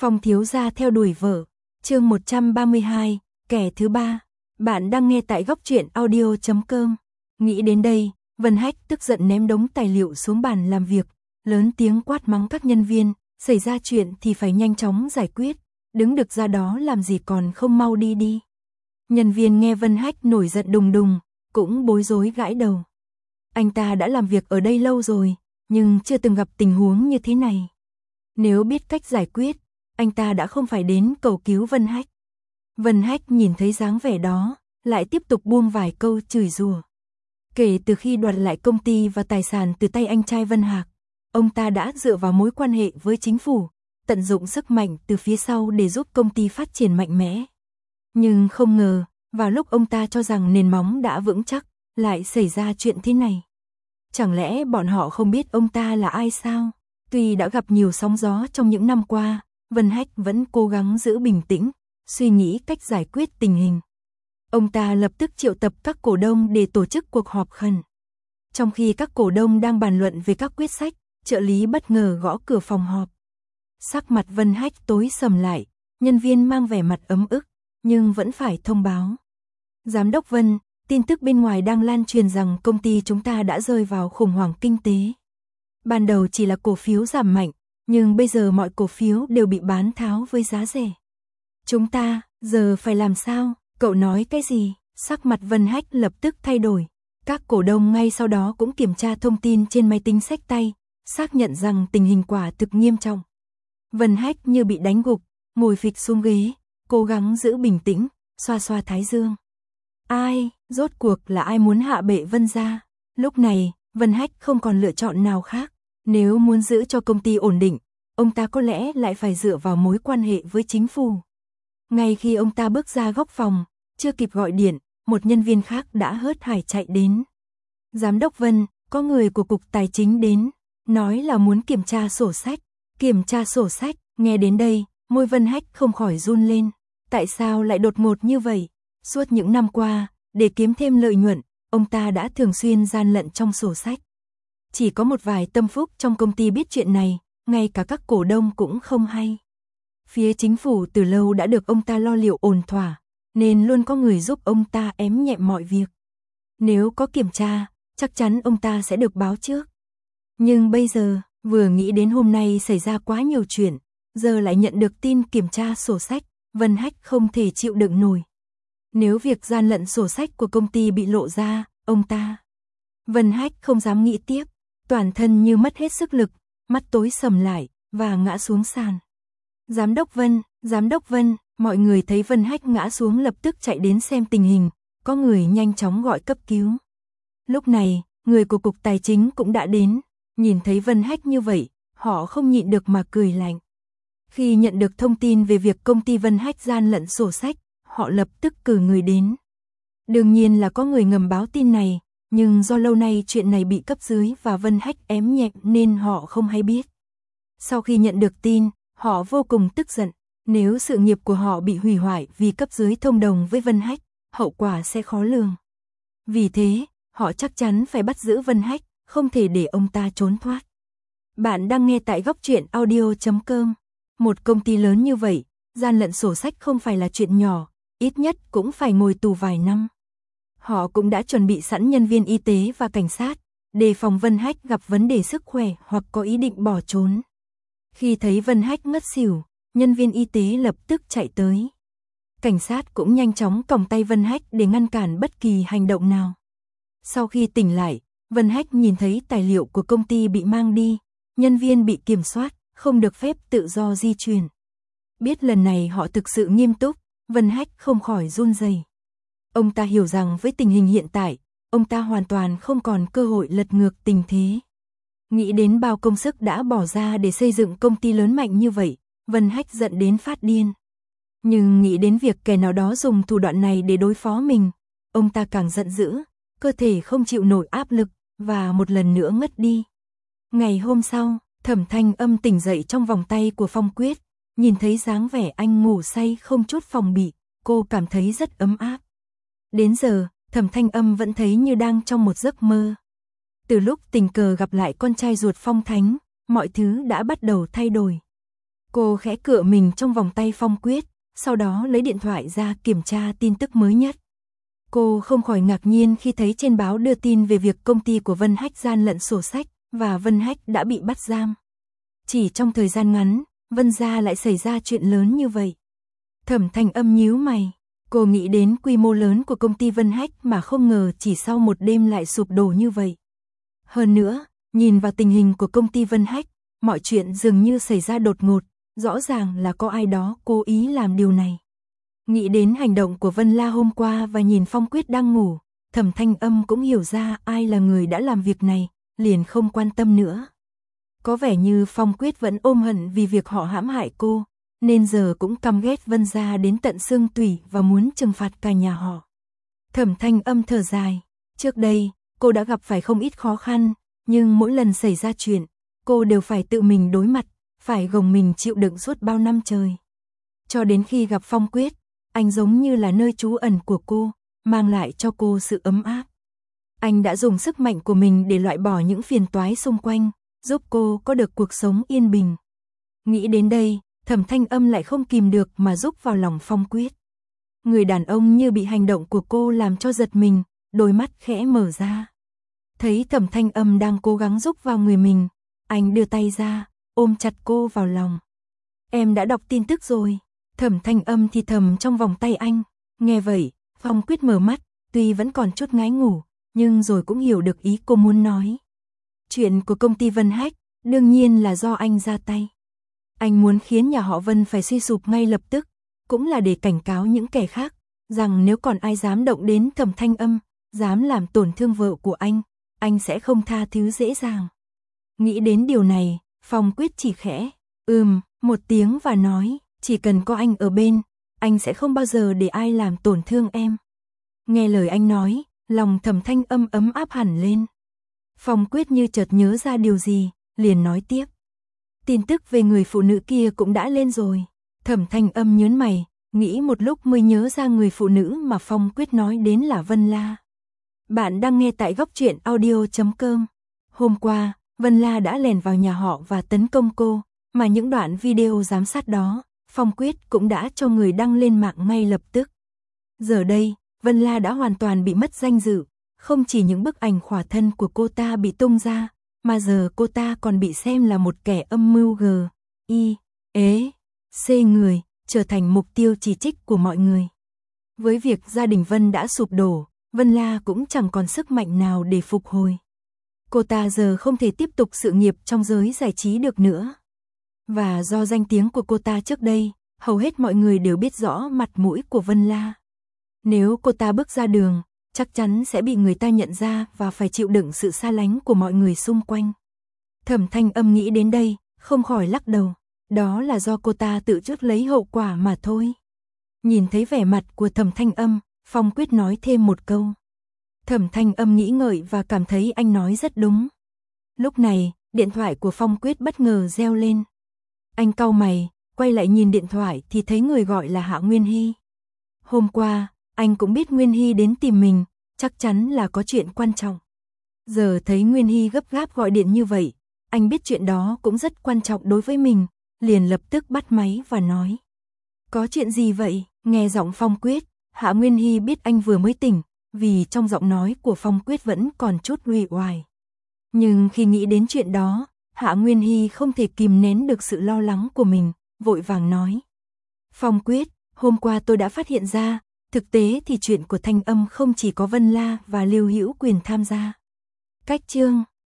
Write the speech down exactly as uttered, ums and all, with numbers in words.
Phong thiếu gia theo đuổi vợ, chương một trăm ba mươi hai, kẻ thứ ba. Bạn đang nghe tại góc truyện audio chấm com. Nghĩ đến đây, Vân Hách tức giận ném đống tài liệu xuống bàn làm việc, lớn tiếng quát mắng các nhân viên, xảy ra chuyện thì phải nhanh chóng giải quyết, đứng được ra đó làm gì còn không mau đi đi. Nhân viên nghe Vân Hách nổi giận đùng đùng, cũng bối rối gãi đầu. Anh ta đã làm việc ở đây lâu rồi, nhưng chưa từng gặp tình huống như thế này. Nếu biết cách giải quyết, anh ta đã không phải đến cầu cứu Vân Hách. Vân Hách nhìn thấy dáng vẻ đó, lại tiếp tục buông vài câu chửi rủa. Kể từ khi đoạt lại công ty và tài sản từ tay anh trai Vân Hạc, ông ta đã dựa vào mối quan hệ với chính phủ, tận dụng sức mạnh từ phía sau để giúp công ty phát triển mạnh mẽ. Nhưng không ngờ, vào lúc ông ta cho rằng nền móng đã vững chắc, lại xảy ra chuyện thế này. Chẳng lẽ bọn họ không biết ông ta là ai sao? Tuy đã gặp nhiều sóng gió trong những năm qua, Vân Hách vẫn cố gắng giữ bình tĩnh, suy nghĩ cách giải quyết tình hình. Ông ta lập tức triệu tập các cổ đông để tổ chức cuộc họp khẩn. Trong khi các cổ đông đang bàn luận về các quyết sách, trợ lý bất ngờ gõ cửa phòng họp. Sắc mặt Vân Hách tối sầm lại, nhân viên mang vẻ mặt ấm ức, nhưng vẫn phải thông báo. Giám đốc Vân, tin tức bên ngoài đang lan truyền rằng công ty chúng ta đã rơi vào khủng hoảng kinh tế. Ban đầu chỉ là cổ phiếu giảm mạnh, nhưng bây giờ mọi cổ phiếu đều bị bán tháo với giá rẻ. Chúng ta, giờ phải làm sao? Cậu nói cái gì? Sắc mặt Vân Hách lập tức thay đổi. Các cổ đông ngay sau đó cũng kiểm tra thông tin trên máy tính xách tay, xác nhận rằng tình hình quả thực nghiêm trọng. Vân Hách như bị đánh gục, ngồi phịch xuống ghế, cố gắng giữ bình tĩnh, xoa xoa thái dương. Ai, rốt cuộc là ai muốn hạ bệ Vân gia? Lúc này, Vân Hách không còn lựa chọn nào khác. Nếu muốn giữ cho công ty ổn định, ông ta có lẽ lại phải dựa vào mối quan hệ với chính phủ. Ngay khi ông ta bước ra góc phòng, chưa kịp gọi điện, một nhân viên khác đã hớt hải chạy đến. Giám đốc Vân, có người của Cục Tài chính đến, nói là muốn kiểm tra sổ sách. Kiểm tra sổ sách, nghe đến đây, môi Vân Hách không khỏi run lên. Tại sao lại đột ngột như vậy? Suốt những năm qua, để kiếm thêm lợi nhuận, ông ta đã thường xuyên gian lận trong sổ sách. Chỉ có một vài tâm phúc trong công ty biết chuyện này, ngay cả các cổ đông cũng không hay. Phía chính phủ từ lâu đã được ông ta lo liệu ổn thỏa, nên luôn có người giúp ông ta ém nhẹm mọi việc. Nếu có kiểm tra, chắc chắn ông ta sẽ được báo trước. Nhưng bây giờ, vừa nghĩ đến hôm nay xảy ra quá nhiều chuyện, giờ lại nhận được tin kiểm tra sổ sách, Vân Hách không thể chịu đựng nổi. Nếu việc gian lận sổ sách của công ty bị lộ ra, ông ta... Vân Hách không dám nghĩ tiếp, toàn thân như mất hết sức lực, mắt tối sầm lại, và ngã xuống sàn. Giám đốc Vân, Giám đốc Vân, mọi người thấy Vân Hách ngã xuống lập tức chạy đến xem tình hình, có người nhanh chóng gọi cấp cứu. Lúc này, người của Cục Tài chính cũng đã đến, nhìn thấy Vân Hách như vậy, họ không nhịn được mà cười lạnh. Khi nhận được thông tin về việc công ty Vân Hách gian lận sổ sách, họ lập tức cử người đến. Đương nhiên là có người ngầm báo tin này, nhưng do lâu nay chuyện này bị cấp dưới và Vân Hách ém nhẹm nên họ không hay biết. Sau khi nhận được tin, họ vô cùng tức giận, nếu sự nghiệp của họ bị hủy hoại vì cấp dưới thông đồng với Vân Hách, hậu quả sẽ khó lường. Vì thế, họ chắc chắn phải bắt giữ Vân Hách, không thể để ông ta trốn thoát. Bạn đang nghe tại góc truyện audio chấm com. Một công ty lớn như vậy, gian lận sổ sách không phải là chuyện nhỏ, ít nhất cũng phải ngồi tù vài năm. Họ cũng đã chuẩn bị sẵn nhân viên y tế và cảnh sát, đề phòng Vân Hách gặp vấn đề sức khỏe hoặc có ý định bỏ trốn. Khi thấy Vân Hách ngất xỉu, nhân viên y tế lập tức chạy tới. Cảnh sát cũng nhanh chóng còng tay Vân Hách để ngăn cản bất kỳ hành động nào. Sau khi tỉnh lại, Vân Hách nhìn thấy tài liệu của công ty bị mang đi, nhân viên bị kiểm soát, không được phép tự do di chuyển. Biết lần này họ thực sự nghiêm túc, Vân Hách không khỏi run rẩy. Ông ta hiểu rằng với tình hình hiện tại, ông ta hoàn toàn không còn cơ hội lật ngược tình thế. Nghĩ đến bao công sức đã bỏ ra để xây dựng công ty lớn mạnh như vậy, Vân Hách giận đến phát điên. Nhưng nghĩ đến việc kẻ nào đó dùng thủ đoạn này để đối phó mình, ông ta càng giận dữ, cơ thể không chịu nổi áp lực, và một lần nữa ngất đi. Ngày hôm sau, Thẩm Thanh Âm tỉnh dậy trong vòng tay của Phong Quyết, nhìn thấy dáng vẻ anh ngủ say không chút phòng bị, cô cảm thấy rất ấm áp. Đến giờ, Thẩm Thanh Âm vẫn thấy như đang trong một giấc mơ. Từ lúc tình cờ gặp lại con trai ruột Phong Thánh, mọi thứ đã bắt đầu thay đổi. Cô khẽ cựa mình trong vòng tay Phong Quyết, sau đó lấy điện thoại ra kiểm tra tin tức mới nhất. Cô không khỏi ngạc nhiên khi thấy trên báo đưa tin về việc công ty của Vân Hách gian lận sổ sách và Vân Hách đã bị bắt giam. Chỉ trong thời gian ngắn, Vân gia lại xảy ra chuyện lớn như vậy. Thẩm Thanh Âm nhíu mày, cô nghĩ đến quy mô lớn của công ty Vân Hách mà không ngờ chỉ sau một đêm lại sụp đổ như vậy. Hơn nữa, nhìn vào tình hình của công ty Vân Hách, mọi chuyện dường như xảy ra đột ngột, rõ ràng là có ai đó cố ý làm điều này. Nghĩ đến hành động của Vân La hôm qua và nhìn Phong Quyết đang ngủ, Thẩm Thanh Âm cũng hiểu ra ai là người đã làm việc này, liền không quan tâm nữa. Có vẻ như Phong Quyết vẫn ôm hận vì việc họ hãm hại cô, nên giờ cũng căm ghét Vân gia đến tận xương tủy và muốn trừng phạt cả nhà họ. Thẩm Thanh Âm thở dài, trước đây, cô đã gặp phải không ít khó khăn, nhưng mỗi lần xảy ra chuyện, cô đều phải tự mình đối mặt, phải gồng mình chịu đựng suốt bao năm trời. Cho đến khi gặp Phong Quyết, anh giống như là nơi trú ẩn của cô, mang lại cho cô sự ấm áp. Anh đã dùng sức mạnh của mình để loại bỏ những phiền toái xung quanh, giúp cô có được cuộc sống yên bình. Nghĩ đến đây, Thẩm Thanh Âm lại không kìm được mà rúc vào lòng Phong Quyết. Người đàn ông như bị hành động của cô làm cho giật mình, đôi mắt khẽ mở ra. Thấy Thẩm Thanh Âm đang cố gắng rúc vào người mình, anh đưa tay ra, ôm chặt cô vào lòng. Em đã đọc tin tức rồi. Thẩm Thanh Âm thì thầm trong vòng tay anh. Nghe vậy, Phong Quyết mở mắt, tuy vẫn còn chút ngái ngủ, nhưng rồi cũng hiểu được ý cô muốn nói. Chuyện của công ty Vân Hách, đương nhiên là do anh ra tay. Anh muốn khiến nhà họ Vân phải suy sụp ngay lập tức, cũng là để cảnh cáo những kẻ khác, rằng nếu còn ai dám động đến Thẩm Thanh Âm, dám làm tổn thương vợ của anh, anh sẽ không tha thứ dễ dàng. Nghĩ đến điều này, Phong Quyết chỉ khẽ, ừm, một tiếng và nói, chỉ cần có anh ở bên, anh sẽ không bao giờ để ai làm tổn thương em. Nghe lời anh nói, lòng Thẩm Thanh Âm ấm áp hẳn lên. Phong Quyết như chợt nhớ ra điều gì, liền nói tiếp. Tin tức về người phụ nữ kia cũng đã lên rồi. Thẩm Thanh Âm nhớn mày, nghĩ một lúc mới nhớ ra người phụ nữ mà Phong Quyết nói đến là Vân La. Bạn đang nghe tại góc truyện audio chấm com. Hôm qua, Vân La đã lèn vào nhà họ và tấn công cô, mà những đoạn video giám sát đó, Phong Quyết cũng đã cho người đăng lên mạng ngay lập tức. Giờ đây, Vân La đã hoàn toàn bị mất danh dự, không chỉ những bức ảnh khỏa thân của cô ta bị tung ra, mà giờ cô ta còn bị xem là một kẻ âm mưu g, i, ế, c người, trở thành mục tiêu chỉ trích của mọi người. Với việc gia đình Vân đã sụp đổ, Vân La cũng chẳng còn sức mạnh nào để phục hồi. Cô ta giờ không thể tiếp tục sự nghiệp trong giới giải trí được nữa. Và do danh tiếng của cô ta trước đây, hầu hết mọi người đều biết rõ mặt mũi của Vân La. Nếu cô ta bước ra đường, chắc chắn sẽ bị người ta nhận ra và phải chịu đựng sự xa lánh của mọi người xung quanh. Thẩm Thanh Âm nghĩ đến đây, không khỏi lắc đầu. Đó là do cô ta tự chuốc lấy hậu quả mà thôi. Nhìn thấy vẻ mặt của Thẩm Thanh Âm, Phong Quyết nói thêm một câu. Thẩm Thanh Âm nghĩ ngợi và cảm thấy anh nói rất đúng. Lúc này, điện thoại của Phong Quyết bất ngờ reo lên. Anh cau mày, quay lại nhìn điện thoại thì thấy người gọi là Hạ Nguyên Hy. Hôm qua, anh cũng biết Nguyên Hy đến tìm mình, chắc chắn là có chuyện quan trọng. Giờ thấy Nguyên Hy gấp gáp gọi điện như vậy, anh biết chuyện đó cũng rất quan trọng đối với mình, liền lập tức bắt máy và nói. Có chuyện gì vậy? Nghe giọng Phong Quyết, Hạ Nguyên Hy biết anh vừa mới tỉnh, vì trong giọng nói của Phong Quyết vẫn còn chút uể oải. Nhưng khi nghĩ đến chuyện đó, Hạ Nguyên Hy không thể kìm nén được sự lo lắng của mình, vội vàng nói. Phong Quyết, hôm qua tôi đã phát hiện ra, thực tế thì chuyện của Thanh Âm không chỉ có Vân La và Lưu Hữu Quyền tham gia. Cách chương